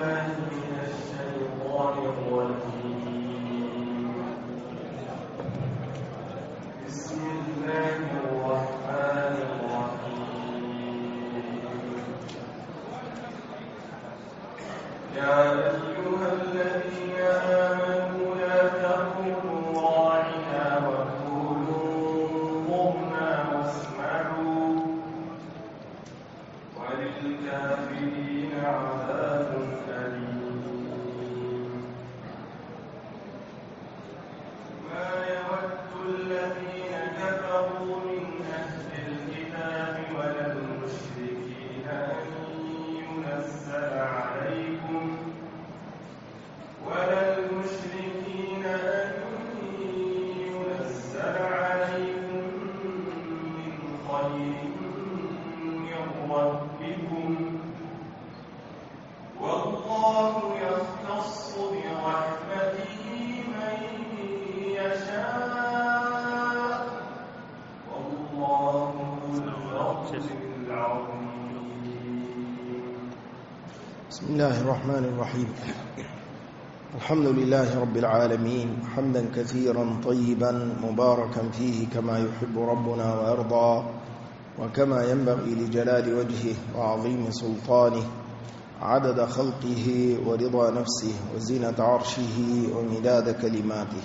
بسم الله الرحمن الرحيم. الحمد لله رب العالمين حمدا كثيرا طيبا مباركا فيه كما يحب ربنا ويرضى وكما ينبغي لجلال وجهه وعظيم سلطانه، عدد خلقه ورضا نفسه وزينة عرشه ومداد كلماته.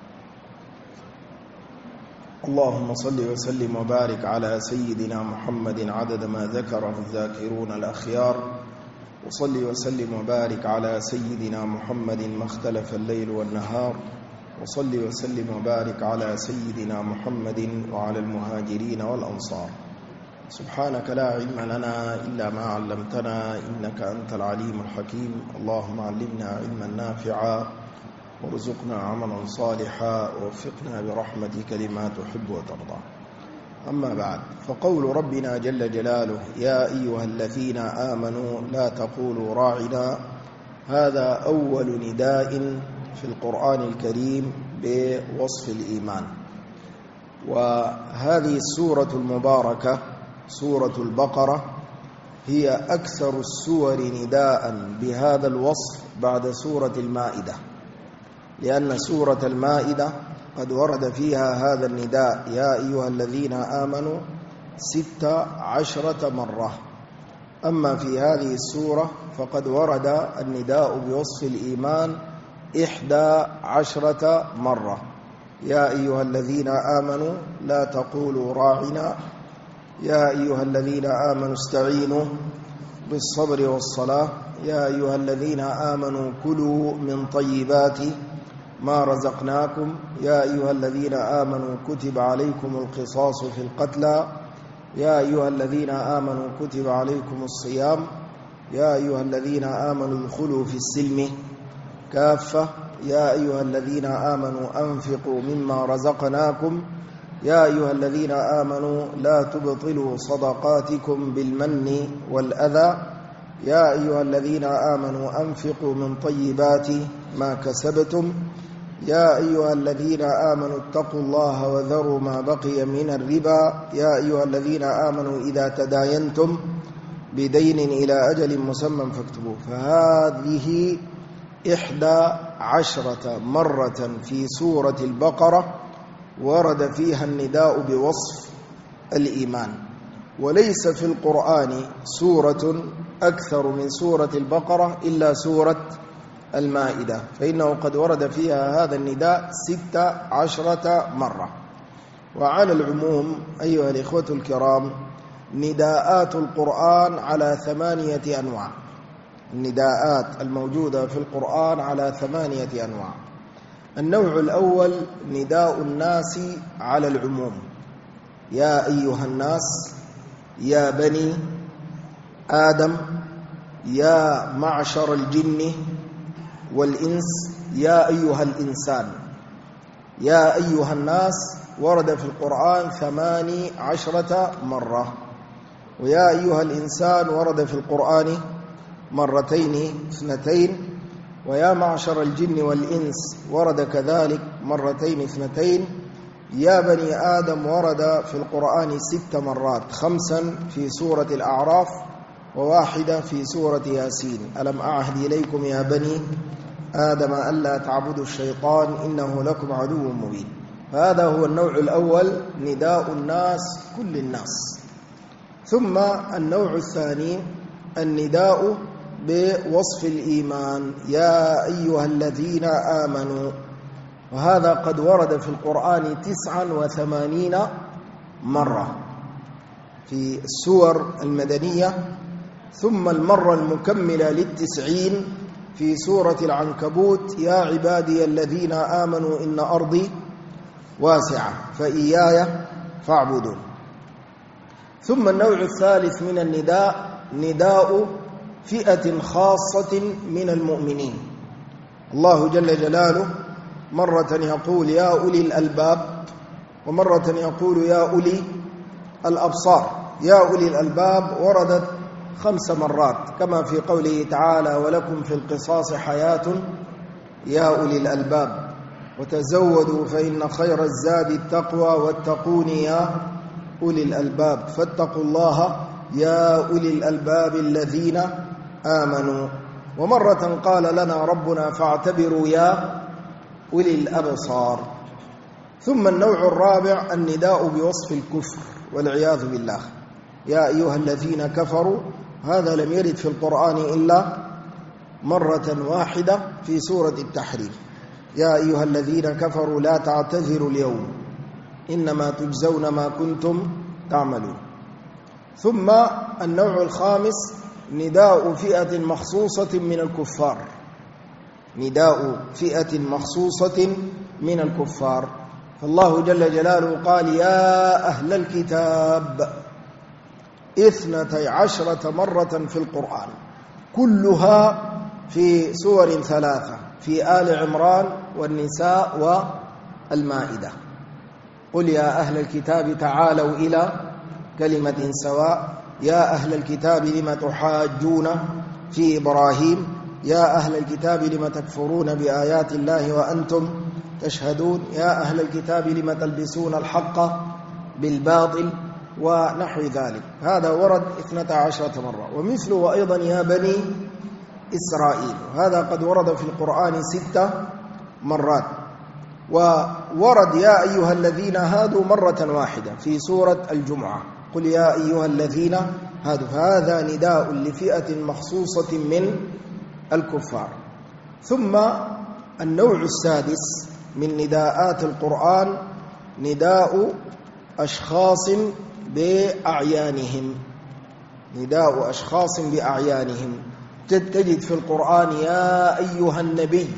اللهم صل وسلم وبارك على سيدنا محمد عدد ما ذكره الذاكرون الأخيار، وصل وسلم وبارك على سيدنا محمد ما اختلف الليل والنهار، وصل وسلم وبارك على سيدنا محمد وعلى المهاجرين والأنصار. سبحانك لا علم لنا إلا ما علمتنا إنك أنت العليم الحكيم. اللهم علمنا علما نافعا وارزقنا عملا صالحا ووفقنا برحمتك لما تحب وترضى. أما بعد، فقول ربنا جل جلاله: يا أيها الذين آمنوا لا تقولوا راعنا، هذا أول نداء في القرآن الكريم بوصف الإيمان. وهذه السورة المباركة سورة البقرة هي أكثر السور نداء بهذا الوصف بعد سورة المائدة، لأن سورة المائدة قد ورد فيها هذا النداء يا أيها الذين آمنوا 16 مرة. أما في هذه السورة فقد ورد النداء بوصف الإيمان 11 مرة. يا أيها الذين آمنوا لا تقولوا راعنا، يا أيها الذين آمنوا استعينوا بالصبر والصلاة، يا أيها الذين آمنوا كلوا من طيبات ما رزقناكم، يا أيها الذين آمنوا كتب عليكم القصاص في القتلى، يا أيها الذين آمنوا كتب عليكم الصيام، يا أيها الذين آمنوا ادخلوا في السلم كافة، يا أيها الذين آمنوا أنفقوا مما رزقناكم، يا أيها الذين آمنوا لا تبطلوا صدقاتكم بالمن والأذى، يا أيها الذين آمنوا أنفقوا من طيبات ما كسبتم، يا أيها الذين آمنوا اتقوا الله وذروا ما بقي من الربا، يا أيها الذين آمنوا إذا تداينتم بدين إلى أجل مسمى فاكتبوه. فهذه 11 مرة في سورة البقرة ورد فيها النداء بوصف الإيمان. وليس في القرآن سورة أكثر من سورة البقرة إلا سورة المائدة، فإنه قد ورد فيها هذا النداء 16 مرة. وعلى العموم أيها الإخوة الكرام، نداءات القرآن على 8 أنواع. النداءات الموجودة في القرآن على 8 أنواع. النوع الأول نداء الناس على العموم: يا أيها الناس، يا بني آدم، يا معشر الجن والإنس، يا أيها الإنسان. يا أيها الناس ورد في القرآن 18 مرة، ويا أيها الإنسان ورد في القرآن 2 ويا معشر الجن والإنس ورد كذلك 2 يا بني آدم ورد في القرآن 6 مرات، 5 في سورة الأعراف وواحدة في سورة ياسين: ألم أعهد إليكم يا بني آدم ألا تعبدوا الشيطان إنه لكم عدو مبين. فهذا هو النوع الأول، نداء الناس كل الناس. ثم النوع الثاني النداء بوصف الإيمان: يا أيها الذين آمنوا. وهذا قد ورد في القرآن 89 مرة في السور المدنية، ثم المرة المكملة ل90 في سورة العنكبوت: يا عبادي الذين آمنوا إن أرضي واسعة فإياي فاعبدون. ثم النوع الثالث من النداء نداء فئة خاصة من المؤمنين. الله جل جلاله مرة يقول: يا أولي الألباب، ومرة يقول: يا أولي الأبصار. يا أولي الألباب وردت 5 مرات، كما في قوله تعالى: ولكم في القصاص حياة يا أولي الألباب، وتزودوا فإن خير الزاد التقوى واتقون يا أولي الألباب، فاتقوا الله يا أولي الألباب الذين آمنوا. ومرة قال لنا ربنا: فاعتبروا يا أولي الأبصار. ثم النوع الرابع النداء بوصف الكفر والعياذ بالله: يا أيها الذين كفروا. هذا لم يرد في القرآن إلا مرة واحدة في سورة التحريم: يا أيها الذين كفروا لا تعتذروا اليوم إنما تجزون ما كنتم تعملون. ثم النوع الخامس نداء فئة مخصوصة من الكفار، نداء فئة مخصوصة من الكفار. فالله جل جلاله قال: يا أهل الكتاب 12 مرة في القرآن، كلها في سور 3: في آل عمران والنساء والمائدة. قل يا أهل الكتاب تعالوا إلى كلمة سواء. يا أهل الكتاب لم تحاجون في إبراهيم. يا أهل الكتاب لم تكفرون بآيات الله وأنتم تشهدون. يا أهل الكتاب لم تلبسون الحق بالباطل، ونحو ذلك. هذا ورد 12 مرة. ومثله أيضا: يا بني إسرائيل. هذا قد ورد في القرآن 6 مرات. وورد يا أيها الذين هادوا مرة واحدة في سورة الجمعة: قل يا أيها الذين هادوا. هذا نداء لفئة مخصوصة من الكفار. ثم النوع السادس من نداءات القرآن نداء أشخاص بأعيانهم، نداء أشخاص بأعيانهم. تجد في القرآن: يا أيها النبي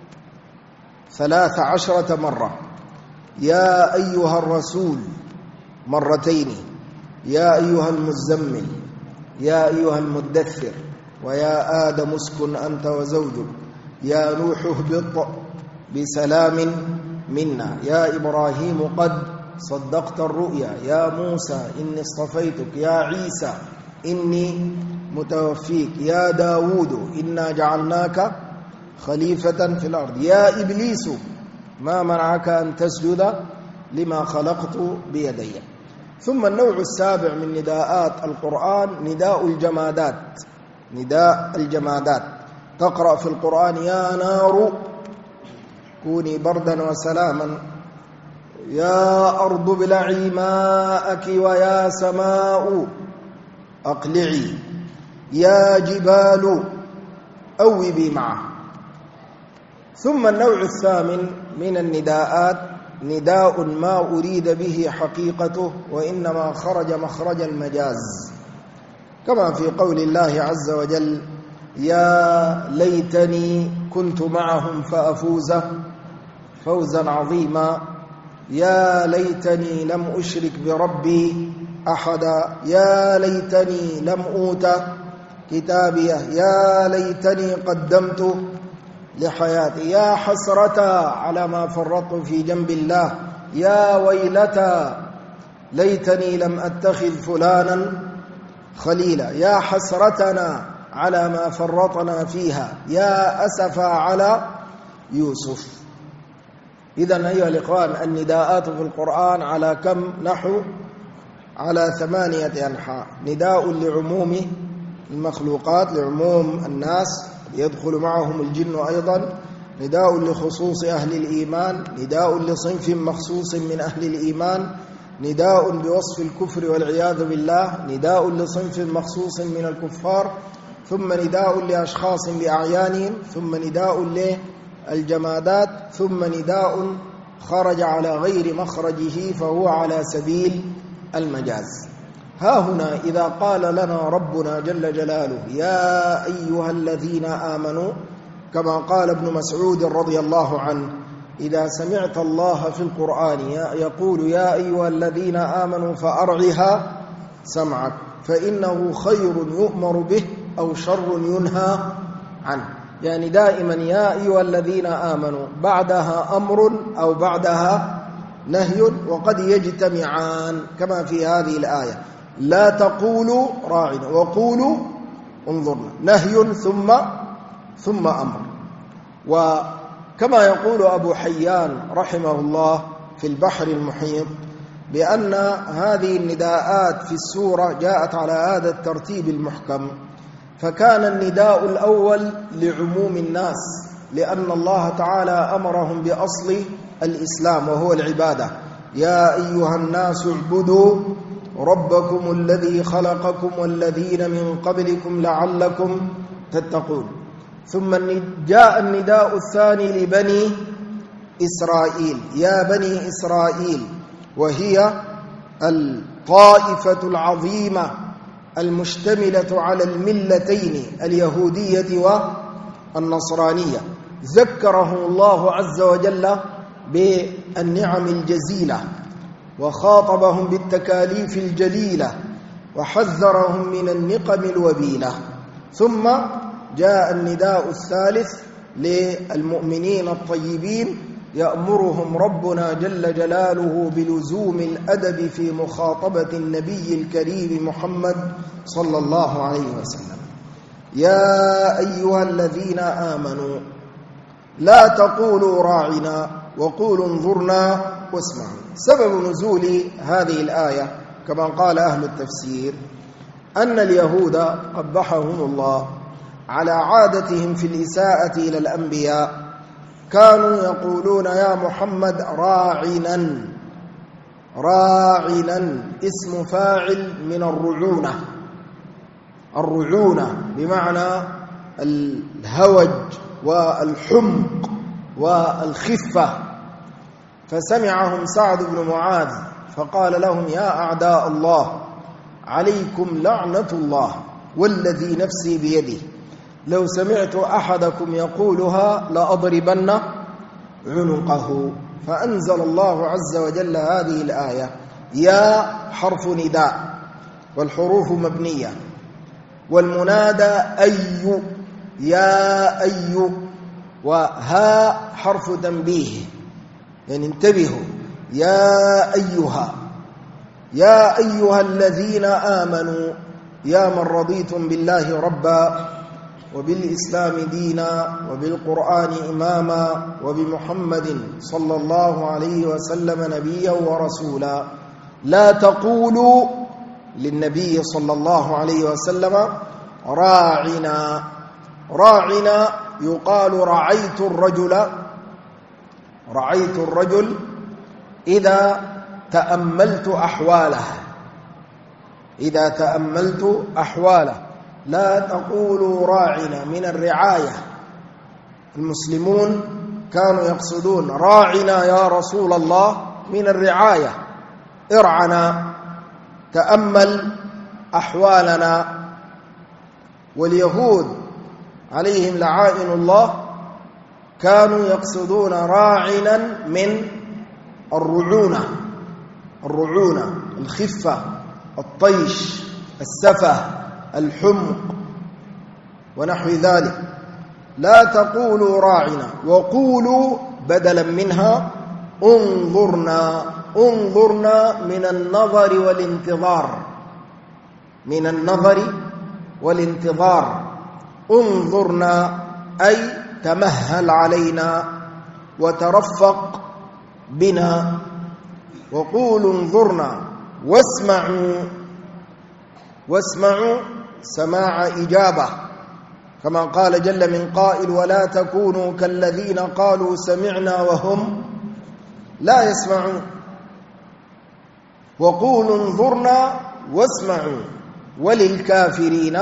13 مرة، يا أيها الرسول 2 مرة، يا أيها المزمل، يا أيها المدثر، ويا آدم اسكن أنت وزوجك، يا نوح اهبط بسلام منا، يا إبراهيم قد صدقت الرؤيا، يا موسى إني اصطفيتك، يا عيسى إني متوفيك، يا داود إنا جعلناك خليفة في الأرض، يا إبليس ما منعك أن تسجد لما خلقت بيدي. ثم النوع السابع من نداءات القرآن نداء الجمادات، نداء الجمادات. تقرأ في القرآن: يا نار كوني بردا وسلاما، يا أرض ابلعي ماءك، ويا سماء أقلعي، يا جبال أوبي معه. ثم النوع الثامن من النداءات نداء ما أريد به حقيقته وإنما خرج مخرج المجاز، كما في قول الله عز وجل: يا ليتني كنت معهم فأفوز فوزا عظيما، يا ليتني لم أشرك بربي أحدا، يا ليتني لم أوت كتابيه، يا ليتني قدمت لحياتي، يا حسرة على ما فرطت في جنب الله، يا ويلتى ليتني لم أتخذ فلانا خليلا، يا حسرتنا على ما فرطنا فيها، يا أسفا على يوسف. إذن أيها الإخوان، النداءات في القرآن على كم نحو؟ على 8 أنحاء: نداء لعموم المخلوقات لعموم الناس، يدخل معهم الجن أيضا. نداء لخصوص أهل الإيمان، نداء لصنف مخصوص من أهل الإيمان، نداء بوصف الكفر والعياذ بالله، نداء لصنف مخصوص من الكفار، ثم نداء لأشخاص بأعيانهم، ثم نداء للجمادات، ثم نداء خرج على غير مخرجه فهو على سبيل المجاز. ها هنا إذا قال لنا ربنا جل جلاله يا أيها الذين آمنوا، كما قال ابن مسعود رضي الله عنه: إذا سمعت الله في القرآن يقول يا أيها الذين آمنوا فأرعها سمعك، فإنه خير يؤمر به أو شر ينهى عنه. يعني دائما يا أيها الذين آمنوا بعدها أمر أو بعدها نهي، وقد يجتمعان كما في هذه الآية: لا تقولوا راعنا وقولوا انظرنا، نهي ثم أمر. وكما يقول أبو حيان رحمه الله في البحر المحيط بأن هذه النداءات في السورة جاءت على هذا الترتيب المحكم، فكان النداء الأول لعموم الناس، لأن الله تعالى أمرهم بأصل الإسلام وهو العبادة: يا أيها الناس اعبدوا ربكم الذي خلقكم والذين من قبلكم لعلكم تتقون. ثم جاء النداء الثاني لبني إسرائيل: يا بني إسرائيل، وهي الطائفة العظيمة المشتملة على الملتين اليهودية والنصرانية. ذكرهم الله عز وجل بالنعم الجزيلة، وخاطبهم بالتكاليف الجليلة، وحذرهم من النقم الوبيلة. ثم جاء النداء الثالث للمؤمنين الطيبين: يأمرهم ربنا جل جلاله بلزوم الأدب في مخاطبة النبي الكريم محمد صلى الله عليه وسلم. يا أيها الذين آمنوا لا تقولوا راعنا وقولوا انظرنا واسمعوا. سبب نزول هذه الآية كما قال أهل التفسير أن اليهود قبحهم الله على عادتهم في الإساءة إلى الأنبياء كانوا يقولون يا محمد راعنا. راعنا اسم فاعل من الرعونة. الرعونة بمعنى الهوج والحمق والخفة. فسمعهم سعد بن معاذ فقال لهم يا أعداء الله عليكم لعنة الله والذي نفسي بيده لو سمعت أحدكم يقولها لأضربن عنقه. فأنزل الله عز وجل هذه الآية. يا حرف نداء والحروف مبنية، والمنادى أي، يا أي، وها حرف تنبيه، يعني انتبهوا. يا أيها، يا أيها الذين آمنوا، يا من رضيتم بالله ربا وبالإسلام دينا وبالقرآن إماما وبمحمد صلى الله عليه وسلم نبيا ورسولا. لا تقولوا للنبي صلى الله عليه وسلم راعنا. راعنا يقال رعيت الرجل، رعيت الرجل إذا تأملت أحواله، إذا تأملت أحواله. لا تقولوا راعنا من الرعاية. المسلمون كانوا يقصدون راعنا يا رسول الله من الرعاية، ارعنا، تأمل أحوالنا. واليهود عليهم لعائن الله كانوا يقصدون راعنا من الرعونة، الرعونة الخفة، الطيش، السفة، الحمق ونحو ذلك. لا تقولوا راعنا وقولوا بدلا منها انظرنا. انظرنا من النظر والانتظار، من النظر والانتظار. انظرنا أي تمهل علينا وترفق بنا. وقولوا انظرنا واسمعوا. واسمعوا سماع إجابة، كما قال جل من قائل: ولا تكونوا كالذين قالوا سمعنا وهم لا يسمعون، وقولوا انظرنا واسمعوا وللكافرين.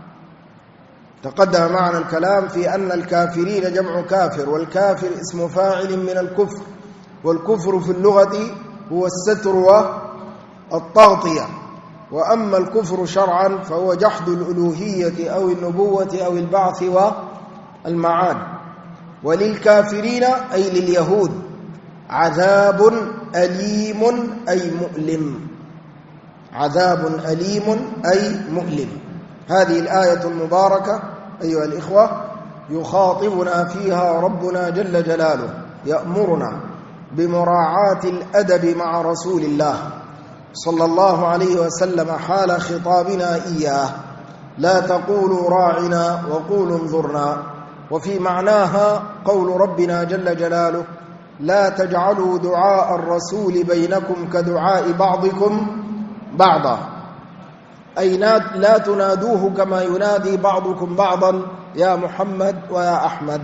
تقدم معنا الكلام في أن الكافرين جمع كافر، والكافر اسم فاعل من الكفر، والكفر في اللغة هو الستر والتغطية، وأما الكفر شرعا فهو جحد الألوهية أو النبوة أو البعث والمعاد. وللكافرين أي لليهود عذاب أليم أي مؤلم، عذاب أليم أي مؤلم. هذه الآية المباركة أيها الإخوة يخاطبنا فيها ربنا جل جلاله، يأمرنا بمراعاة الأدب مع رسول الله صلى الله عليه وسلم حال خطابنا إياه. لا تقولوا راعنا وقولوا انظرنا. وفي معناها قول ربنا جل جلاله: لا تجعلوا دعاء الرسول بينكم كدعاء بعضكم بعضا، أي لا تنادوه كما ينادي بعضكم بعضا يا محمد ويا أحمد.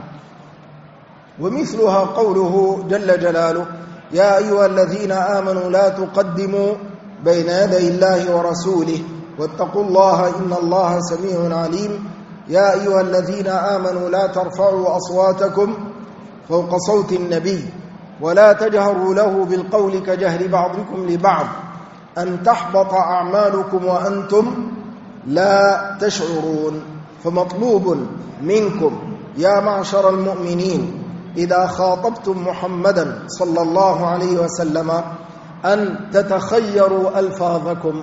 ومثلها قوله جل جلاله: يا أيها الذين آمنوا لا تقدموا بين يدي الله ورسوله واتقوا الله إن الله سميع عليم. يا أيها الذين آمنوا لا ترفعوا أصواتكم فوق صوت النبي ولا تجهروا له بالقول كجهر بعضكم لبعض أن تحبط أعمالكم وأنتم لا تشعرون. فمطلوب منكم يا معشر المؤمنين إذا خاطبتم محمدا صلى الله عليه وسلم أن تتخيروا ألفاظكم،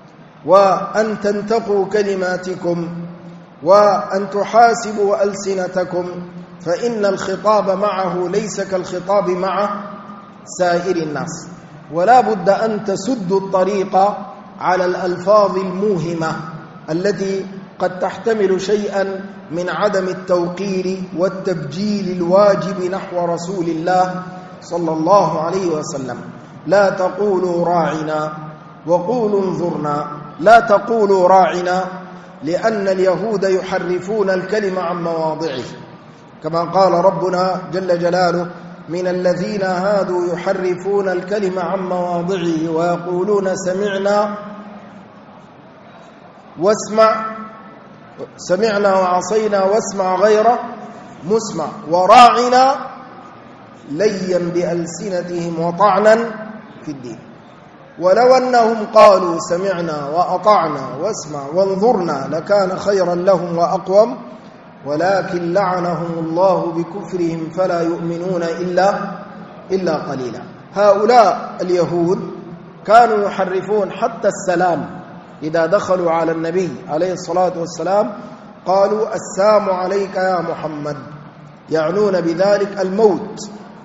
وأن تنتقوا كلماتكم، وأن تحاسبوا ألسنتكم، فإن الخطاب معه ليس كالخطاب مع سائر الناس. ولا بد أن تسدوا الطريق على الألفاظ الموهمة التي قد تحتمل شيئا من عدم التوقير والتبجيل الواجب نحو رسول الله صلى الله عليه وسلم. لا تقولوا راعنا وقولوا انظرنا. لا تقولوا راعنا لأن اليهود يحرفون الكلمة عن مواضعه، كما قال ربنا جل جلاله: من الذين هادوا يحرفون الكلمة عن مواضعه ويقولون سمعنا وعصينا واسمع غير مسمع وراعنا ليا بألسنتهم وطعنا في الدين. ولو أنهم قالوا سمعنا وأطعنا واسمع وانظرنا لكان خيرا لهم وأقوم، ولكن لعنهم الله بكفرهم فلا يؤمنون إلا قليلا. هؤلاء اليهود كانوا يحرفون حتى السلام. إذا دخلوا على النبي عليه الصلاة والسلام قالوا: السلام عليك يا محمد، يعنون بذلك الموت،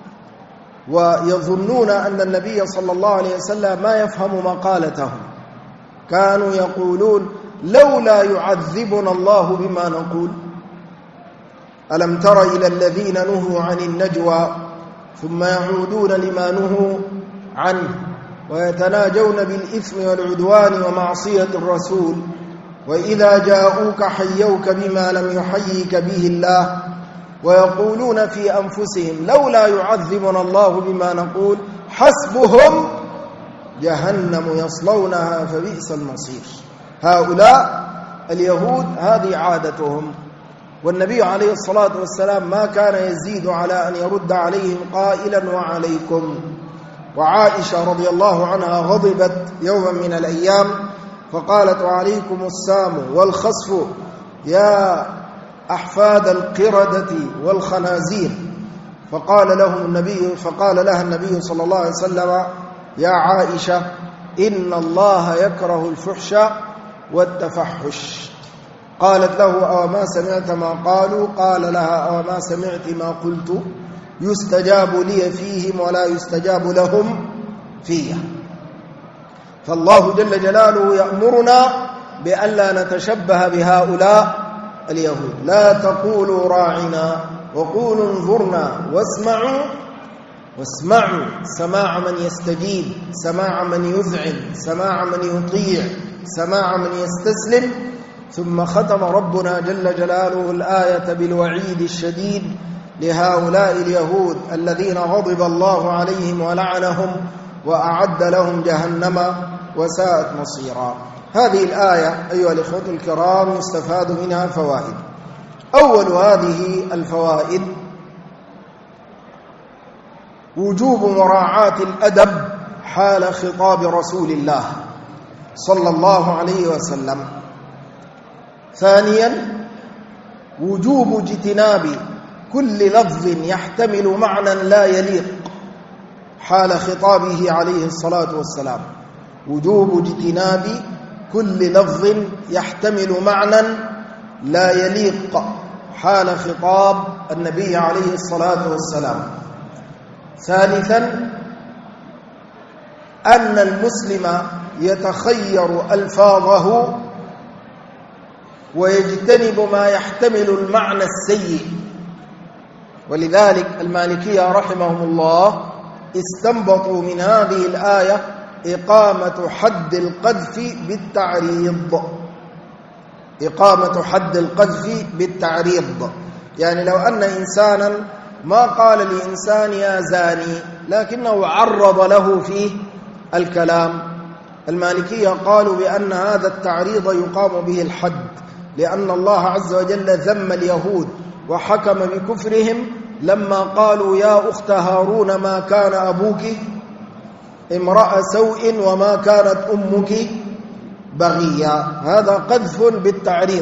ويظنون أن النبي صلى الله عليه وسلم ما يفهم مقالتهم. كانوا يقولون: لولا يعذبنا الله بما نقول. ألم تر إلى الذين نهوا عن النجوى ثم يعودون لما نهوا عنه ويتناجون بالإثم والعدوان ومعصية الرسول وإذا جاءوك حيوك بما لم يحييك به الله ويقولون في أنفسهم لولا يعذبنا الله بما نقول حسبهم جهنم يصلونها فبئس المصير. هؤلاء اليهود هذه عادتهم. والنبي عليه الصلاة والسلام ما كان يزيد على أن يرد عليهم قائلا: وعليكم. وعائشة رضي الله عنها غضبت يوما من الأيام فقالت: وعليكم السام والخسف يا أحفاد القردة والخنازير. فقال لها النبي صلى الله عليه وسلم: يا عائشة إن الله يكره الفحش والتفحش. قالت له: أو ما سمعت ما قالوا؟ قال لها: أو ما سمعت ما قلت؟ يستجاب لي فيهم ولا يستجاب لهم فيه. فالله جل جلاله يأمرنا بألا نتشبه بهؤلاء اليهود. لا تقولوا راعنا وقولوا انظرنا واسمعوا سماع من يستجيب، سماع من يذعن، سماع من يطيع، سماع من يستسلم ثم ختم ربنا جل جلاله الآية بالوعيد الشديد لهؤلاء اليهود الذين غضب الله عليهم ولعنهم وأعد لهم جهنم وساءت مصيرا. هذه الآية أيها الإخوة الكرام يستفاد منها فوائد. أول هذه الفوائد وجوب مراعاة الأدب حال خطاب رسول الله صلى الله عليه وسلم. ثانيا وجوب اجتناب كل لفظ يحتمل معنى لا يليق حال خطابه عليه الصلاة والسلام. وجوب اجتناب كل لفظ يحتمل معنى لا يليق حال خطاب النبي عليه الصلاة والسلام. ثالثا أن المسلم يتخير ألفاظه ويجتنب ما يحتمل المعنى السيء. ولذلك المالكية رحمهم الله استنبطوا من هذه الآية إقامة حد القذف بالتعريض. إقامة حد القذف بالتعريض، يعني لو أن إنسانا ما قال لإنسان يا زاني لكنه عرض له فيه الكلام، المالكية قالوا بأن هذا التعريض يقام به الحد، لأن الله عز وجل ذم اليهود وحكم بكفرهم لما قالوا يا أخت هارون ما كان أبوك امرأ سوء وما كانت أمك بغيا. هذا قذف بالتعريض.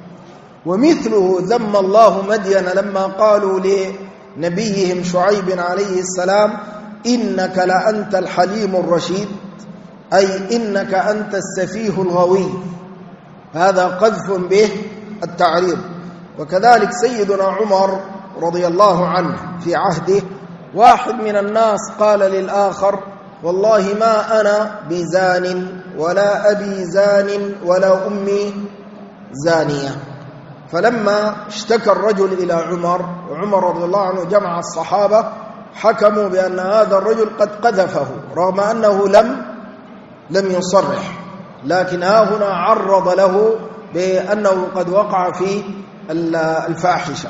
ومثله ذم الله مدين لما قالوا لنبيهم شعيب عليه السلام إنك لأنت الحليم الرشيد، أي إنك أنت السفيه الغوي. هذا قذف به التعريض. وكذلك سيدنا عمر رضي الله عنه في عهده واحد من الناس قال للآخر والله ما أنا بزان ولا أبي زان ولا أمي زانية. فلما اشتكى الرجل إلى عمر رضي الله عنه جمع الصحابة حكموا بأن هذا الرجل قد قذفه رغم أنه لم يصرح، لكن هنا عرض له بأنه قد وقع في الفاحشة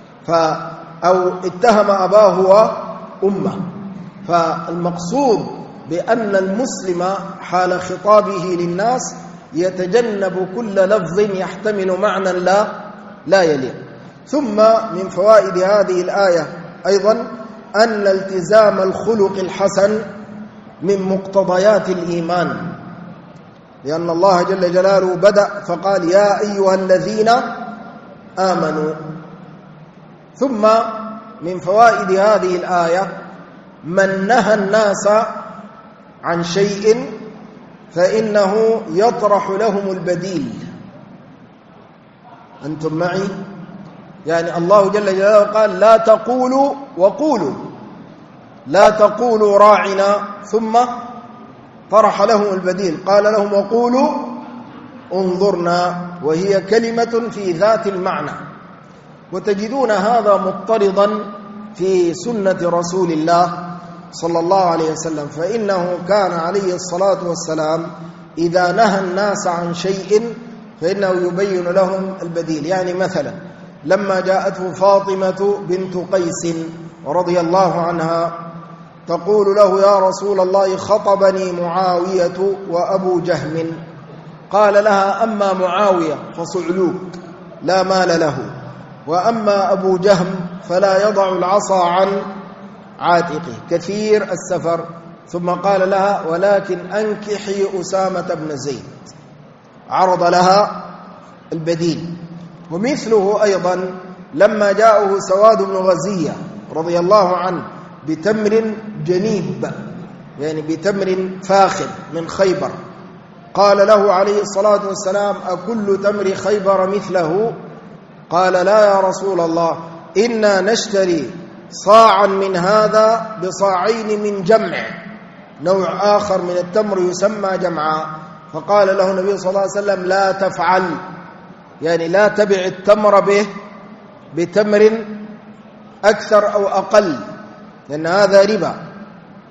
أو اتهم أباه وأمه. فالمقصود بأن المسلم حال خطابه للناس يتجنب كل لفظ يحتمل معنى لا يليق. ثم من فوائد هذه الآية أيضا أن التزام الخلق الحسن من مقتضيات الإيمان، لأن الله جل جلاله بدأ فقال يا أيها الذين آمنوا. ثم من فوائد هذه الآية من نهى الناس عن شيء فإنه يطرح لهم البديل. أنتم معي؟ يعني الله جل جلاله قال لا تقولوا وقولوا، لا تقولوا راعنا، ثم طرح لهم البديل قال لهم وقولوا انظرنا، وهي كلمة في ذات المعنى. وتجدون هذا مضطردا في سنة رسول الله صلى الله عليه وسلم، فإنه كان عليه الصلاة والسلام إذا نهى الناس عن شيء فإنه يبين لهم البديل. يعني مثلا لما جاءته فاطمة بنت قيس رضي الله عنها تقول له يا رسول الله خطبني معاوية وأبو جهم، قال لها أما معاوية فصعلوك لا مال له، وأما أبو جهم فلا يضع العصا عن عاتقه كثير السفر، ثم قال لها ولكن أنكحي أسامة بن زيد، عرض لها البديل. ومثله أيضا لما جاءه سواد بن غزية رضي الله عنه بتمر جنيب، يعني بتمر فاخر من خيبر، قال له عليه الصلاة والسلام أكل تمر خيبر مثله؟ قال لا يا رسول الله، إنا نشتري صاعا من هذا بصاعين من جمع، نوع آخر من التمر يسمى جمعا. فقال له النبي صلى الله عليه وسلم لا تفعل، يعني لا تبع التمر به بتمر أكثر أو أقل لأن هذا ربا،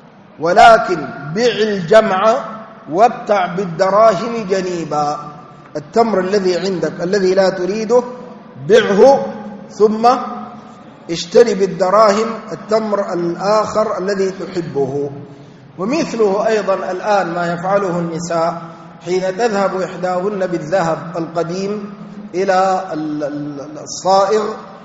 ولكن بع الجمع وابتع بالدراهم جنيبا، التمر الذي عندك الذي لا تريده بعه ثم اشتري بالدراهم التمر الآخر الذي تحبه. ومثله أيضا الآن ما يفعله النساء حين تذهب إحداهن بالذهب القديم إلى الصائغ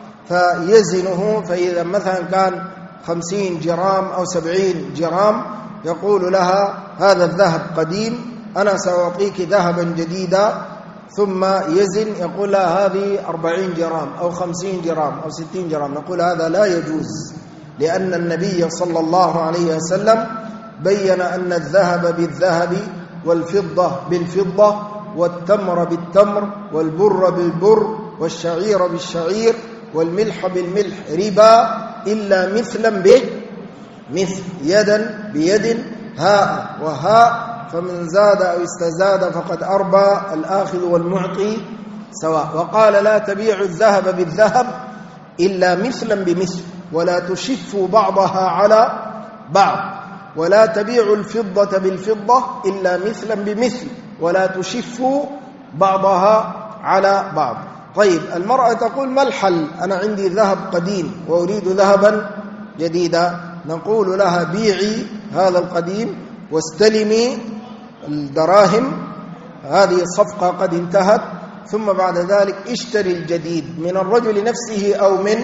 فيزنه، فإذا مثلا كان 50 جرام أو 70 جرام يقول لها هذا الذهب قديم أنا سأعطيك ذهبا جديدا، ثم يزن يقول لها هذه 40 جرام أو 50 جرام أو 60 جرام. نقول هذا لا يجوز، لأن النبي صلى الله عليه وسلم بين أن الذهب بالذهب والفضة بالفضة والتمر بالتمر والبر بالبر والشعير بالشعير والملح بالملح ربا إلا مثلا بمثل، يدا بيد، هاء وهاء، فمن زاد أو استزاد فقد أربى، الآخذ والمعطي سواء. وقال لا تبيعوا الذهب بالذهب إلا مثلا بمثل ولا تشفوا بعضها على بعض، ولا تبيعوا الفضة بالفضة إلا مثلا بمثل ولا تشفوا بعضها على بعض. طيب المرأة تقول ما الحل؟ أنا عندي ذهب قديم وأريد ذهبا جديدا. نقول لها بيعي هذا القديم واستلمي الدراهم، هذه الصفقة قد انتهت، ثم بعد ذلك اشتري الجديد من الرجل نفسه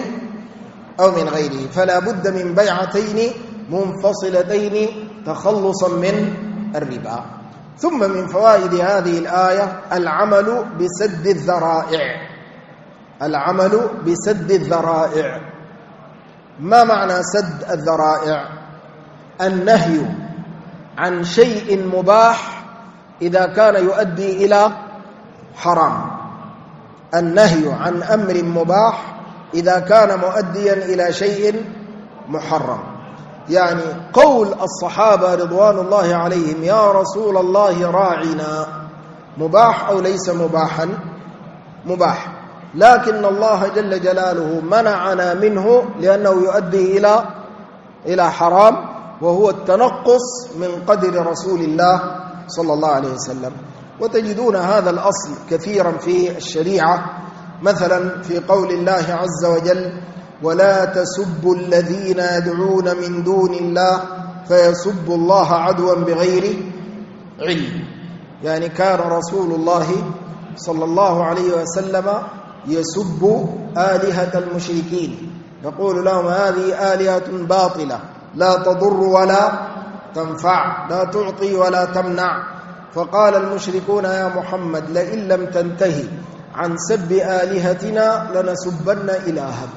أو من غيره. فلا بد من بيعتين منفصلتين تخلصا من الربا. ثم من فوائد هذه الآية العمل بسد الذرائع. العمل بسد الذرائع. ما معنى سد الذرائع؟ النهي عن شيء مباح إذا كان يؤدي إلى حرام. النهي عن أمر مباح إذا كان مؤديا إلى شيء محرم. يعني قول الصحابة رضوان الله عليهم يا رسول الله راعنا مباح أو ليس مباحا؟ مباح، لكن الله جل جلاله منعنا منه لأنه يؤدي إلى حرام، وهو التنقص من قدر رسول الله صلى الله عليه وسلم. وتجدون هذا الأصل كثيرا في الشريعة، مثلا في قول الله عز وجل ولا تسبوا الذين يدعون من دون الله فيسبوا الله عدوا بغير علم. يعني كان رسول الله صلى الله عليه وسلم يسب آلهة المشركين، يقول لهم هذه آلهة باطلة لا تضر ولا تنفع، لا تعطي ولا تمنع. فقال المشركون يا محمد لئن لم تنتهي عن سب آلهتنا لنسبن إلهك.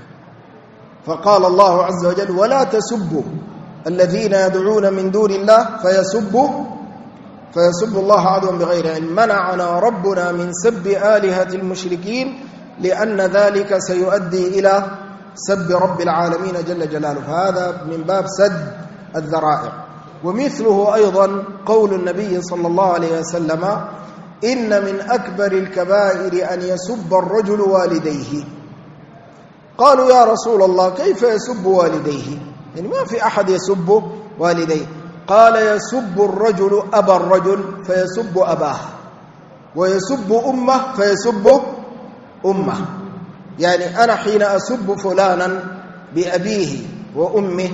فقال الله عز وجل ولا تسبوا الذين يدعون من دون الله فيسبوا الله عدوا بغير علم. منعنا ربنا من سب آلهة المشركين لأن ذلك سيؤدي إلى سب رب العالمين جل جلاله. هذا من باب سد الذرائع. ومثله أيضا قول النبي صلى الله عليه وسلم إن من أكبر الكبائر أن يسب الرجل والديه. قالوا يا رسول الله كيف يسب والديه؟ يعني ما في أحد يسب والديه. قال يسب الرجل أبا الرجل فيسب أباه، ويسب أمه فيسب أمه. يعني أنا حين أسب فلانا بأبيه وأمه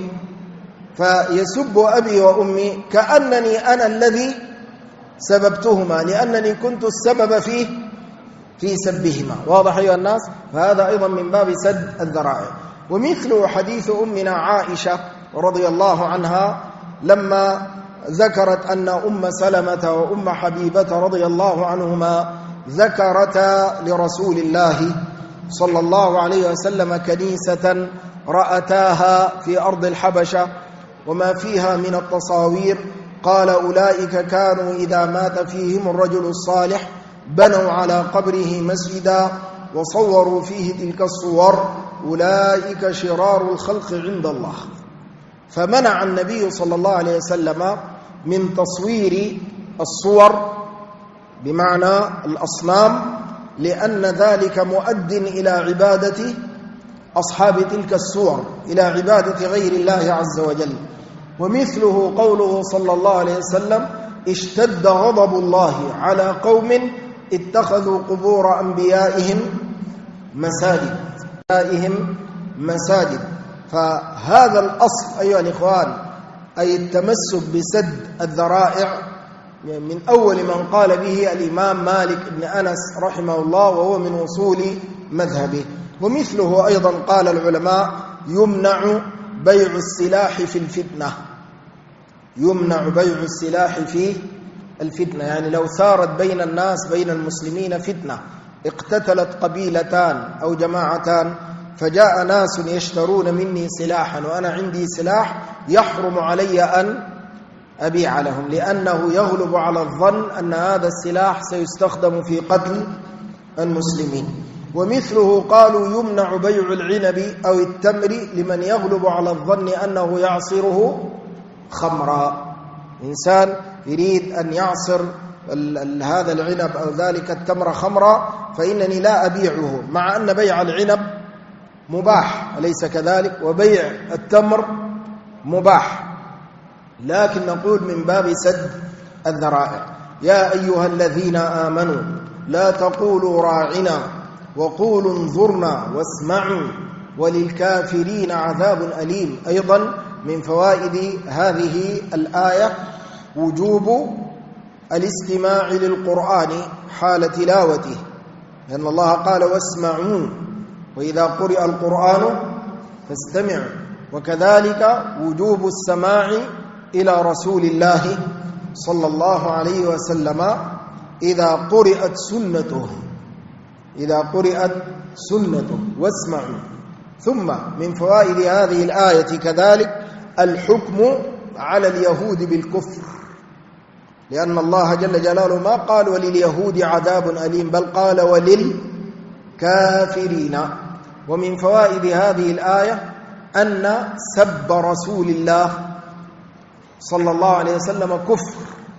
فيسب أبي وأمي كأنني أنا الذي سببتهما، لأنني كنت السبب في سبهما. واضح أيها الناس؟ فهذا أيضا من باب سد الذرائع. ومثل حديث أمنا عائشة رضي الله عنها لما ذكرت أن أم سلمة وأم حبيبة رضي الله عنهما ذكرتا لرسول الله صلى الله عليه وسلم كنيسة رأتاها في أرض الحبشة وما فيها من التصاوير. قال أولئك كانوا إذا مات فيهم الرجل الصالح بنوا على قبره مسجدا وصوروا فيه تلك الصور، أولئك شرار الخلق عند الله. فمنع النبي صلى الله عليه وسلم من تصوير الصور بمعنى الأصنام، لأن ذلك مؤد إلى عبادة أصحاب تلك الصور، إلى عبادة غير الله عز وجل. ومثله قوله صلى الله عليه وسلم اشتد غضب الله على قوم اتخذوا قبور أنبيائهم مساجد. فهذا الأصل أيها الإخوان، أي التمسك بسد الذرائع، من أول من قال به الإمام مالك بن أنس رحمه الله، وهو من أصول مذهبه. ومثله أيضا قال العلماء: يمنع بيع السلاح في الفتنة. يمنع بيع السلاح في الفتنة، يعني لو ثارت بين الناس بين المسلمين فتنة، اقتتلت قبيلتان أو جماعتان، فجاء ناس يشترون مني سلاحا وأنا عندي سلاح، يحرم علي أن أبيع لهم، لأنه يغلب على الظن أن هذا السلاح سيستخدم في قتل المسلمين. ومثله قالوا: يمنع بيع العنب أو التمر لمن يغلب على الظن أنه يعصره خمرا. إنسان يريد أن يعصر هذا العنب أو ذلك التمر خمرا، فإنني لا أبيعه، مع أن بيع العنب مباح، أليس كذلك؟ وبيع التمر مباح، لكن نقول من باب سد الذرائع. يا أيها الذين آمنوا لا تقولوا راعنا وقولوا انظرنا واسمعوا وللكافرين عذاب أليم. أيضا من فوائد هذه الآية وجوب الاستماع للقرآن حال تلاوته، لأن الله قال: واسمعوا، وإذا قرئ القرآن فاستمعوا. وكذلك وجوب السماع إلى رسول الله صلى الله عليه وسلم إذا قرئت سنته واسمعوا. ثم من فوائد هذه الآية كذلك الحكم على اليهود بالكفر، لأن الله جل جلاله ما قال ولليهود عذاب أليم، بل قال وللكافرين. ومن فوائد هذه الآية أن سب رسول الله صلى الله عليه وسلم كفر.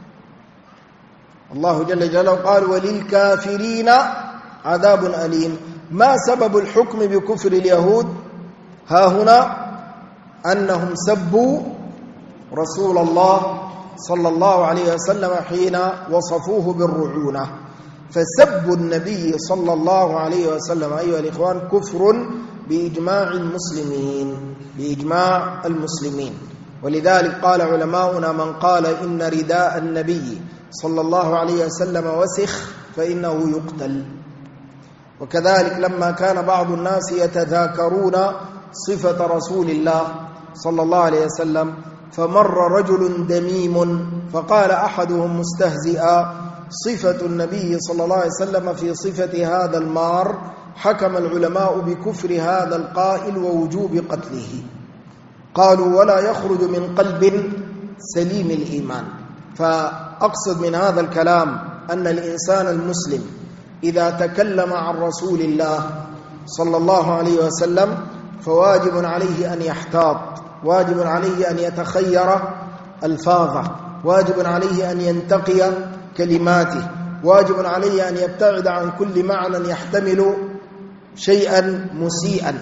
الله جل جلاله قال: وللكافرين عذاب أليم. ما سبب الحكم بكفر اليهود؟ ها هنا أنهم سبوا رسول الله صلى الله عليه وسلم حين وصفوه بالرعونة. فسب النبي صلى الله عليه وسلم أيها الإخوان كفر بإجماع المسلمين. ولذلك قال علماؤنا: من قال إن رداء النبي صلى الله عليه وسلم وسخ فإنه يقتل. وكذلك لما كان بعض الناس يتذاكرون صفة رسول الله صلى الله عليه وسلم، فمر رجل دميم فقال أحدهم مستهزئا: صفة النبي صلى الله عليه وسلم في صفة هذا المار. حكم العلماء بكفر هذا القائل ووجوب قتله. قالوا: ولا يخرج من قلب سليم الإيمان. فأقصد من هذا الكلام أن الإنسان المسلم إذا تكلم عن رسول الله صلى الله عليه وسلم فواجب عليه أن يحتاط، واجب عليه أن يتخير ألفاظه، واجب عليه أن ينتقي كلماته، واجب عليه أن يبتعد عن كل معنى يحتمل شيئا مسيئا.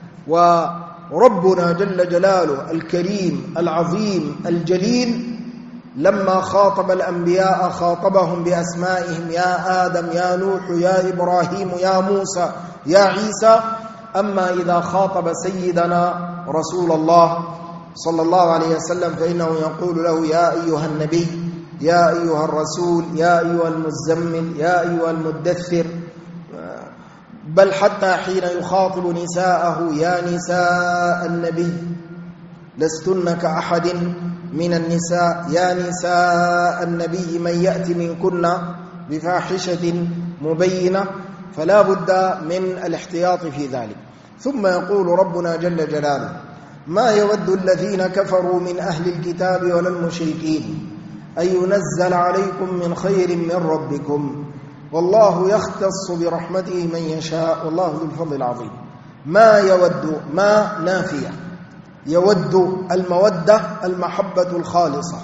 وربنا جل جلاله الكريم العظيم الجليل لما خاطب الأنبياء خاطبهم بأسمائهم: يا آدم، يا نوح، يا إبراهيم، يا موسى، يا عيسى. أما إذا خاطب سيدنا رسول الله صلى الله عليه وسلم فإنه يقول له: يا أيها النبي، يا أيها الرسول، يا أيها المزمل، يا أيها المدثر. بل حتى حين يخاطب نساءه: يا نساء النبي لستن كأحد من النساء، يا نساء النبي من يأتي منكن بفاحشة مبينة. فلا بد من الاحتياط في ذلك. ثم يقول ربنا جل جلاله: ما يود الذين كفروا من أهل الكتاب ولا المشركين أن ينزل عليكم من خير من ربكم والله يختص برحمته من يشاء والله ذو الفضل العظيم. ما يود، ما نافية، يود المودة المحبة الخالصة.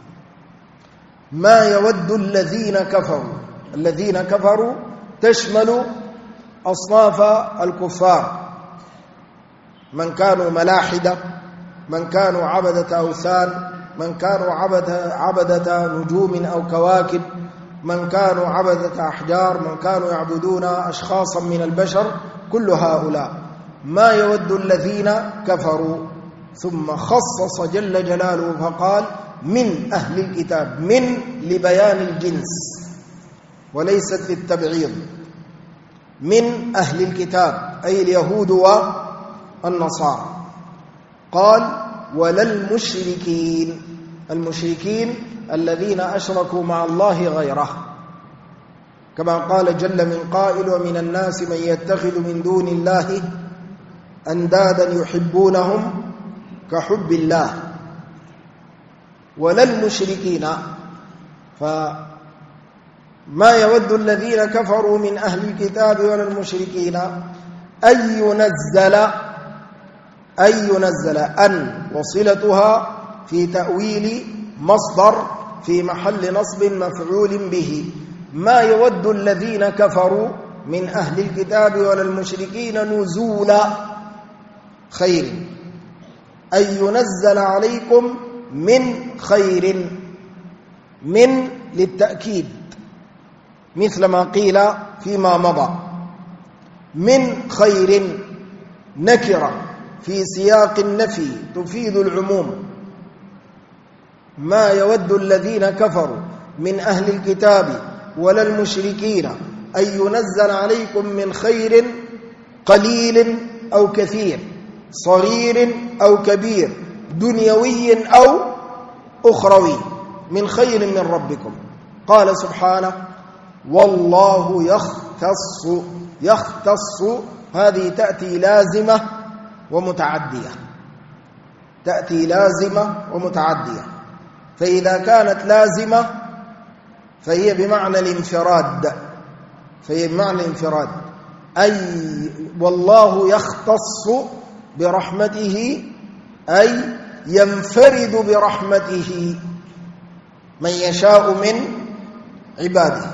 ما يود الذين كفروا، الذين كفروا تشمل أصناف الكفار، من كانوا ملاحدة، من كانوا عبدة أوثان، من كانوا عبدة نجوم أو كواكب، من كانوا عبدة أحجار، من كانوا يعبدون أشخاصا من البشر، كل هؤلاء ما يود الذين كفروا. ثم خصص جل جلاله فقال من أهل الكتاب، من لبيان الجنس وليست للتبعيض، من أهل الكتاب أي اليهود والنصارى. قال ولا المشركين، المشركين الذين أشركوا مع الله غيره، كما قال جل من قائل ومن الناس من يتخذ من دون الله أندادا يحبونهم كحب الله. ولا المشركين، فما يود الذين كفروا من أهل الكتاب ولا المشركين أن ينزل أن وصلتها في تأويل مصدر في محل نصب مفعول به. ما يود الذين كفروا من أهل الكتاب ولا المشركين نزول خير، أن ينزل عليكم من خير، من للتأكيد مثل ما قيل فيما مضى. من خير نكرة في سياق النفي تفيد العموم. ما يود الذين كفروا من أهل الكتاب ولا المشركين أن ينزل عليكم من خير قليل أو كثير، صغير أو كبير، دنيوي أو أخروي، من خير من ربكم. قال سبحانه والله يختص، هذه تأتي لازمة ومتعدية، تأتي لازمة ومتعدية. فإذا كانت لازمة فهي بمعنى الانفراد، أي والله يختص برحمته أي ينفرد برحمته من يشاء من عباده.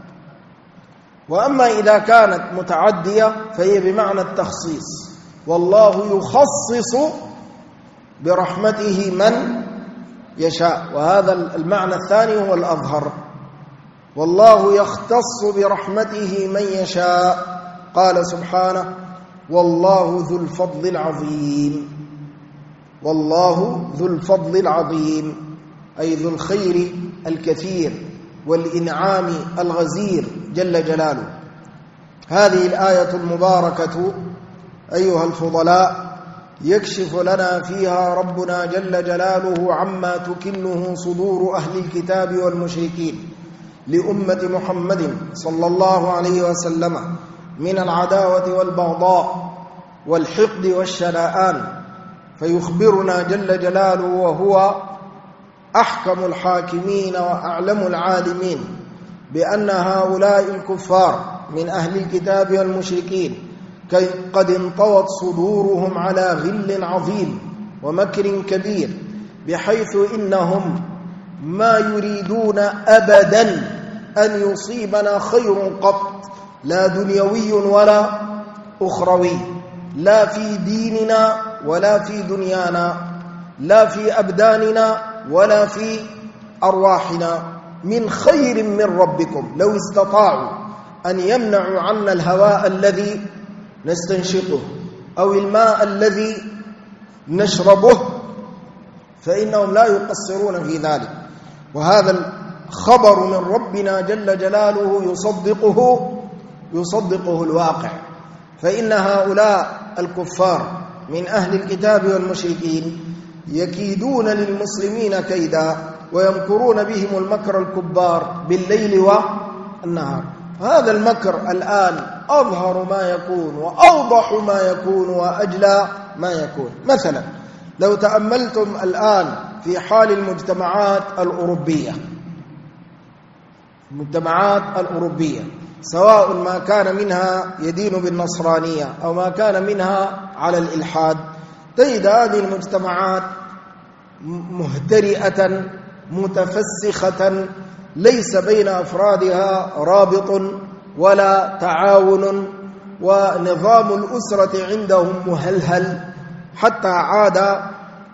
وأما إذا كانت متعدية فهي بمعنى التخصيص، والله يخصص برحمته من يشاء، وهذا المعنى الثاني هو الأظهر. والله يختص برحمته من يشاء. قال سبحانه والله ذو الفضل العظيم، والله ذو الفضل العظيم أي ذو الخير الكثير والإنعام الغزير جل جلاله. هذه الآية المباركة أيها الفضلاء يكشف لنا فيها ربنا جل جلاله عما تكنه صدور أهل الكتاب والمشركين لأمة محمد صلى الله عليه وسلم من العداوة والبغضاء والحقد والشنآن. فيخبرنا جل جلاله وهو أحكم الحاكمين وأعلم العالمين بأن هؤلاء الكفار من أهل الكتاب والمشركين قد انطوت صدورهم على غل عظيم ومكر كبير، بحيث إنهم ما يريدون أبدا أن يصيبنا خير قط، لا دنيوي ولا أخروي، لا في ديننا ولا في دنيانا، لا في أبداننا ولا في أرواحنا، من خير من ربكم. لو استطاعوا أن يمنعوا عنا الهواء الذي نستنشقه أو الماء الذي نشربه فإنهم لا يقصرون في ذلك. وهذا الخبر من ربنا جل جلاله يصدقه الواقع. فإن هؤلاء الكفار من أهل الكتاب والمشركين يكيدون للمسلمين كيدا ويمكرون بهم المكر الكبار بالليل والنهار. هذا المكر الآن أظهر ما يكون وأوضح ما يكون وأجلى ما يكون. مثلا لو تأملتم الآن في حال المجتمعات الأوروبية سواء ما كان منها يدين بالنصرانية أو ما كان منها على الإلحاد، تجد هذه المجتمعات مهترئة متفسخة، ليس بين أفرادها رابط ولا تعاون، ونظام الأسرة عندهم مهلهل، حتى عاد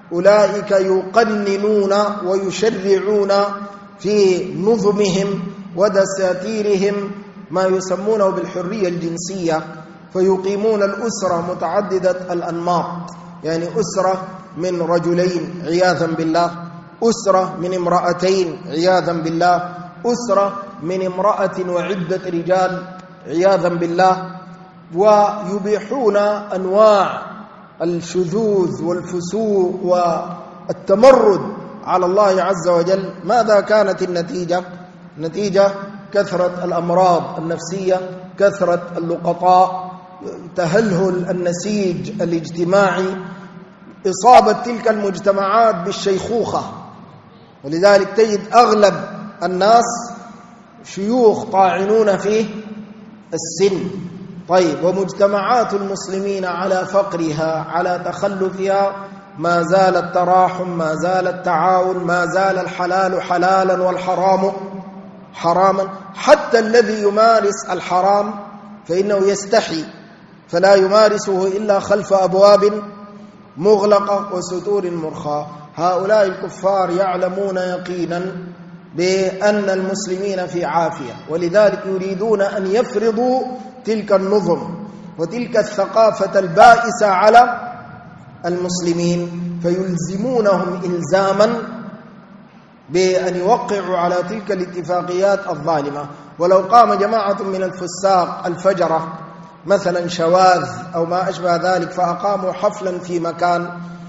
أولئك يقننون ويشرعون في نظمهم ودساتيرهم ما يسمونه بالحرية الجنسية، فيقيمون الأسرة متعددة الأنماط، يعني أسرة من رجلين عياذا بالله، أسرة من امرأتين عياذا بالله، أسرة من امرأة وعدة رجال عياذا بالله، ويبيحون أنواع الشذوذ والفسوق والتمرد على الله عز وجل. ماذا كانت النتيجة؟ نتيجة كثرة الأمراض النفسية، كثرة اللقطاء، تهلهل النسيج الاجتماعي، إصابة تلك المجتمعات بالشيخوخة. ولذلك تجد أغلب الناس شيوخ طاعنون في السن. طيب، ومجتمعات المسلمين على فقرها، على تخلفها، ما زال التراحم، ما زال التعاون، ما زال الحلال حلالا والحرام حراما. حتى الذي يمارس الحرام فإنه يستحي، فلا يمارسه إلا خلف أبواب مغلقة وستور مرخاة. هؤلاء الكفار يعلمون يقينا بأن المسلمين في عافية، ولذلك يريدون أن يفرضوا تلك النظم وتلك الثقافة البائسة على المسلمين، فيلزمونهم إلزاما بأن يوقعوا على تلك الاتفاقيات الظالمة. ولو قام جماعة من الفساق الفجرة مثلا شواذ أو ما أشبه ذلك فأقاموا حفلا في مكان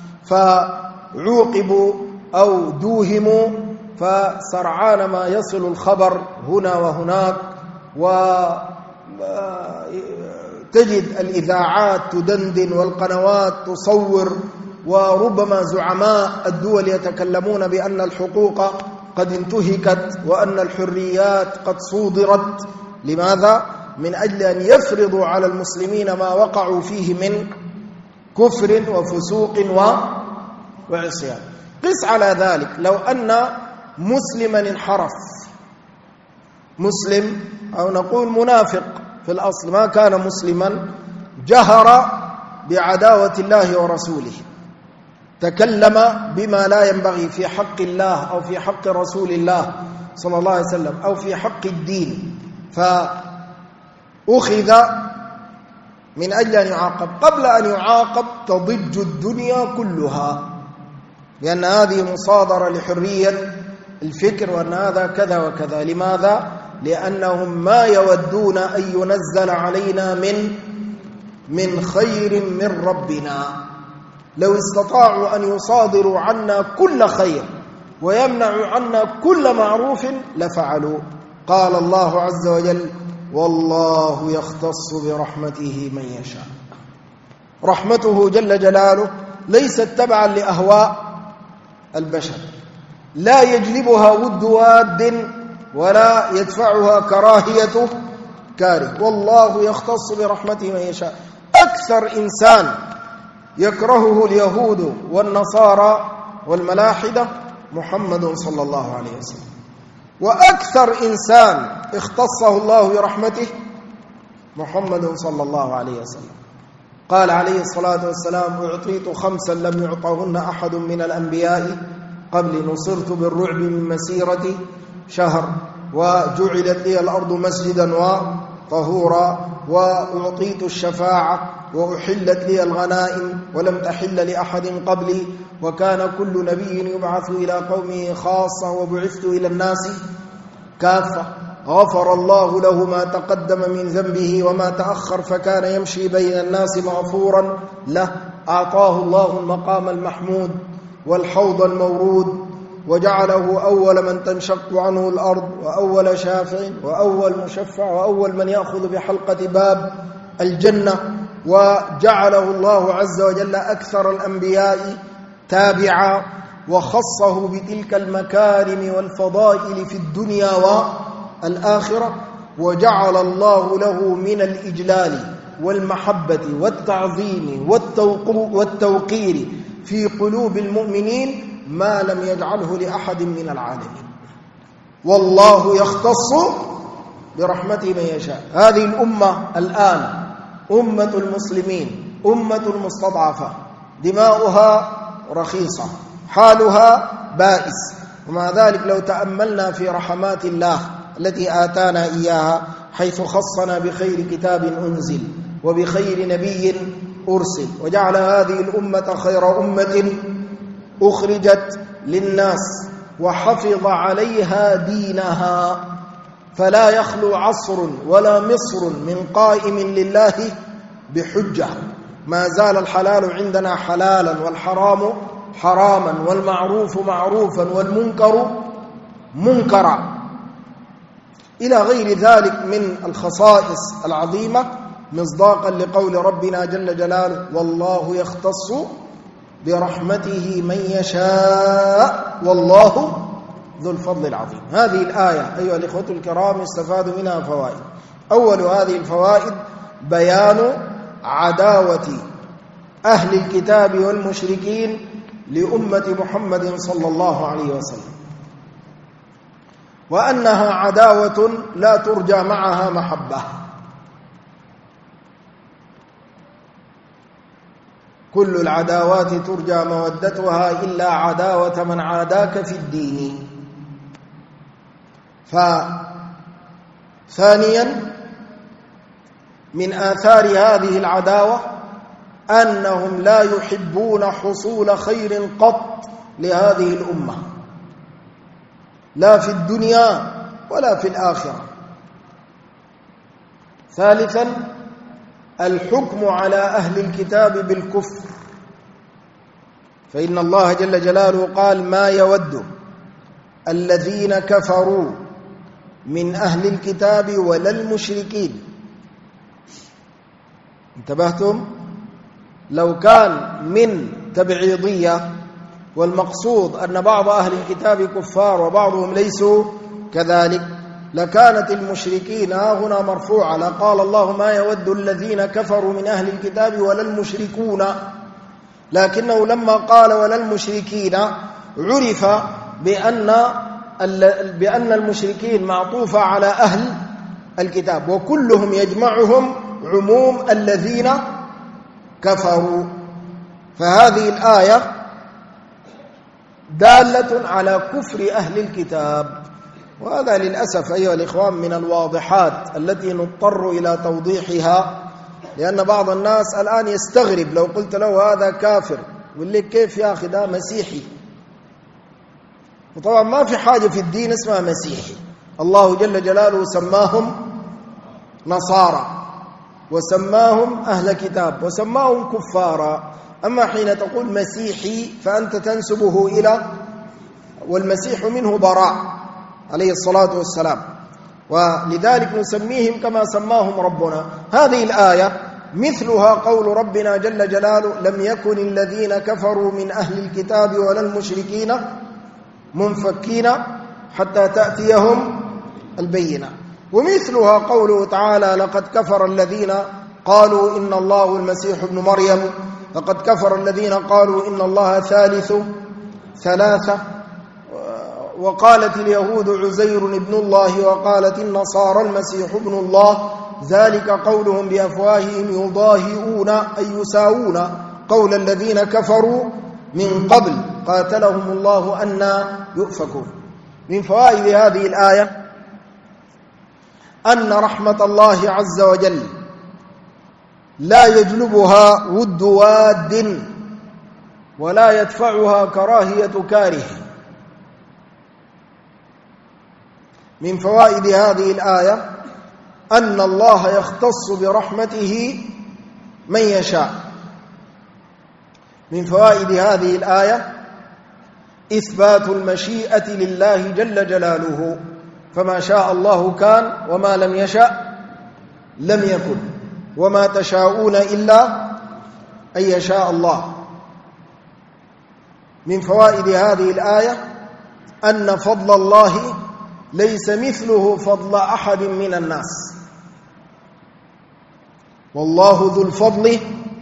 فعوقبوا أو دوهموا، فسرعان ما يصل الخبر هنا وهناك، وتجد الإذاعات تدندن والقنوات تصور، وربما زعماء الدول يتكلمون بأن الحقوق قد انتهكت وأن الحريات قد صودرت. لماذا؟ من أجل أن يفرضوا على المسلمين ما وقعوا فيه من كفر وفسوق وعصيان. قس على ذلك لو أن مسلما انحرف، مسلم أو نقول منافق في الأصل، ما كان مسلما، جهر بعداوة الله ورسوله، تكلم بما لا ينبغي في حق الله أو في حق رسول الله صلى الله عليه وسلم أو في حق الدين، فأخذ من أجل أن يعاقب. قبل أن يعاقب تضج الدنيا كلها، لأن هذه مصادرة لحرية الفكر، وأن هذا كذا وكذا. لماذا؟ لأنهم ما يودون أن ينزل علينا من خير من ربنا. لو استطاعوا أن يصادروا عنا كل خير ويمنعوا عنا كل معروف لفعلوا. قال الله عز وجل: والله يختص برحمته من يشاء. رحمته جل جلاله ليست تبعا لأهواء البشر، لا يجلبها ود واد ولا يدفعها كراهية كاره. والله يختص برحمته من يشاء. أكثر إنسان يكرهه اليهود والنصارى والملاحدة محمد صلى الله عليه وسلم، وأكثر إنسان اختصه الله برحمته محمد صلى الله عليه وسلم. قال عليه الصلاة والسلام: أعطيت 5 لم يعطهن أحد من الأنبياء قبل، نصرت بالرعب من مسيرة شهر، وجعلت لي الأرض مسجدا وطهورا، وأعطيت الشفاعة، وأحلت لي الغنائم ولم تحل لأحد قبلي، وكان كل نبي يبعث إلى قومه خاصة وبعثت إلى الناس كافة. غفر الله له ما تقدم من ذنبه وما تأخر، فكان يمشي بين الناس مغفورا له. أعطاه الله المقام المحمود والحوض المورود، وجعله أول من تنشق عنه الأرض، وأول شافع، وأول مشفع، وأول من يأخذ بحلقة باب الجنة. وجعله الله عز وجل أكثر الأنبياء تابعا، وخصه بتلك المكارم والفضائل في الدنيا والآخرة، وجعل الله له من الإجلال والمحبة والتعظيم والتوقير في قلوب المؤمنين ما لم يجعله لأحد من العالمين. والله يختص برحمته من يشاء. هذه الأمة الآن أمة المسلمين، أمة المستضعفة، دماؤها رخيصة، حالها بائس، ومع ذلك لو تأملنا في رحمات الله التي آتانا إياها، حيث خصنا بخير كتاب أنزل وبخير نبي أرسل، وجعل هذه الأمة خير أمة أخرجت للناس، وحفظ عليها دينها، فلا يخلو عصر ولا مصر من قائم لله بحجة. ما زال الحلال عندنا حلالا، والحرام حراما، والمعروف معروفا، والمنكر منكرا، إلى غير ذلك من الخصائص العظيمة، مصداقا لقول ربنا جل جلاله: والله يختص برحمته من يشاء والله ذو الفضل العظيم. هذه الآية أيها الإخوة الكرام استفاد منها فوائد. أول هذه الفوائد بيان عداوة أهل الكتاب والمشركين لأمة محمد صلى الله عليه وسلم، وأنها عداوة لا ترجى معها محبة. كل العداوات ترجى مودتها إلا عداوة من عاداك في الدين. ثانيا من آثار هذه العداوة أنهم لا يحبون حصول خير قط لهذه الأمة، لا في الدنيا ولا في الآخرة. ثالثا الحكم على أهل الكتاب بالكفر، فإن الله جل جلاله قال: ما يود الذين كفروا من أهل الكتاب ولا المشركين. انتبهتم؟ لو كان من تبعيضية والمقصود أن بعض أهل الكتاب كفار وبعضهم ليسوا كذلك لكانت المشركين هنا مرفوعة، لقال الله: ما يود الذين كفروا من أهل الكتاب ولا المشركون. لكنه لما قال ولا المشركين عرف بأن المشركين معطوفة على أهل الكتاب، وكلهم يجمعهم عموم الذين كفروا. فهذه الآية دالة على كفر أهل الكتاب، وهذا للأسف أيها الإخوان من الواضحات التي نضطر إلى توضيحها، لأن بعض الناس الآن يستغرب لو قلت له هذا كافر، يقول لك: كيف يا أخي ده مسيحي؟ وطبعا ما في حاجة في الدين اسمها مسيحي. الله جل جلاله سماهم نصارى، وسماهم أهل كتاب، وسماهم كفارا. أما حين تقول مسيحي فأنت تنسبه إلى، والمسيح منه براء عليه الصلاة والسلام، ولذلك نسميهم كما سماهم ربنا. هذه الآية مثلها قول ربنا جل جلاله: لم يكن الذين كفروا من أهل الكتاب ولا المشركين منفكين حتى تأتيهم البينة. ومثلها قوله تعالى: لقد كفر الذين قالوا إن الله المسيح ابن مريم، لقد كفر الذين قالوا إن الله ثالث ثلاثة، وقالت اليهود عزير ابن الله، وقالت النصارى المسيح ابن الله، ذلك قولهم بأفواههم يضاهئون أي يساوون قول الذين كفروا من قبل قاتلهم الله أنى يؤفكون. من فوائد هذه الآية أن رحمة الله عز وجل لا يجلبها ود واد، ولا يدفعها كراهية كاره. من فوائد هذه الآية أن الله يختص برحمته من يشاء. من فوائد هذه الآية إثبات المشيئة لله جل جلاله، فما شاء الله كان، وما لم يشأ لم يكن، وما تشاءون إلا أن يشاء الله. من فوائد هذه الآية أن فضل الله ليس مثله فضل أحد من الناس، والله ذو الفضل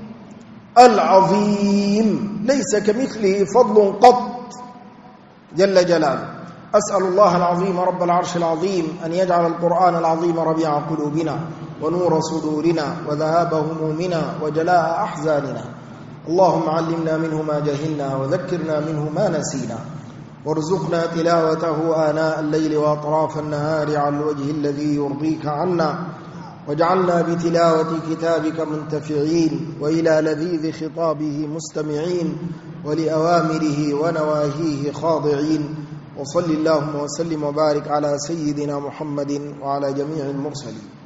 العظيم، ليس كمثله فضل قط جل جلاله. أسأل الله العظيم رب العرش العظيم أن يجعل القرآن العظيم ربيع قلوبنا ونور صدورنا وذهاب همومنا وجلاء أحزاننا. اللهم علمنا منه ما جهلنا وذكرنا منه ما نسينا. وارزقنا تلاوته آناء الليل وأطراف النهار على الوجه الذي يرضيك عنا، واجعلنا بتلاوة كتابك منتفعين، وإلى لذيذ خطابه مستمعين، ولأوامره ونواهيه خاضعين. وصل اللهم وسلم وبارك على سيدنا محمد وعلى جميع المرسلين.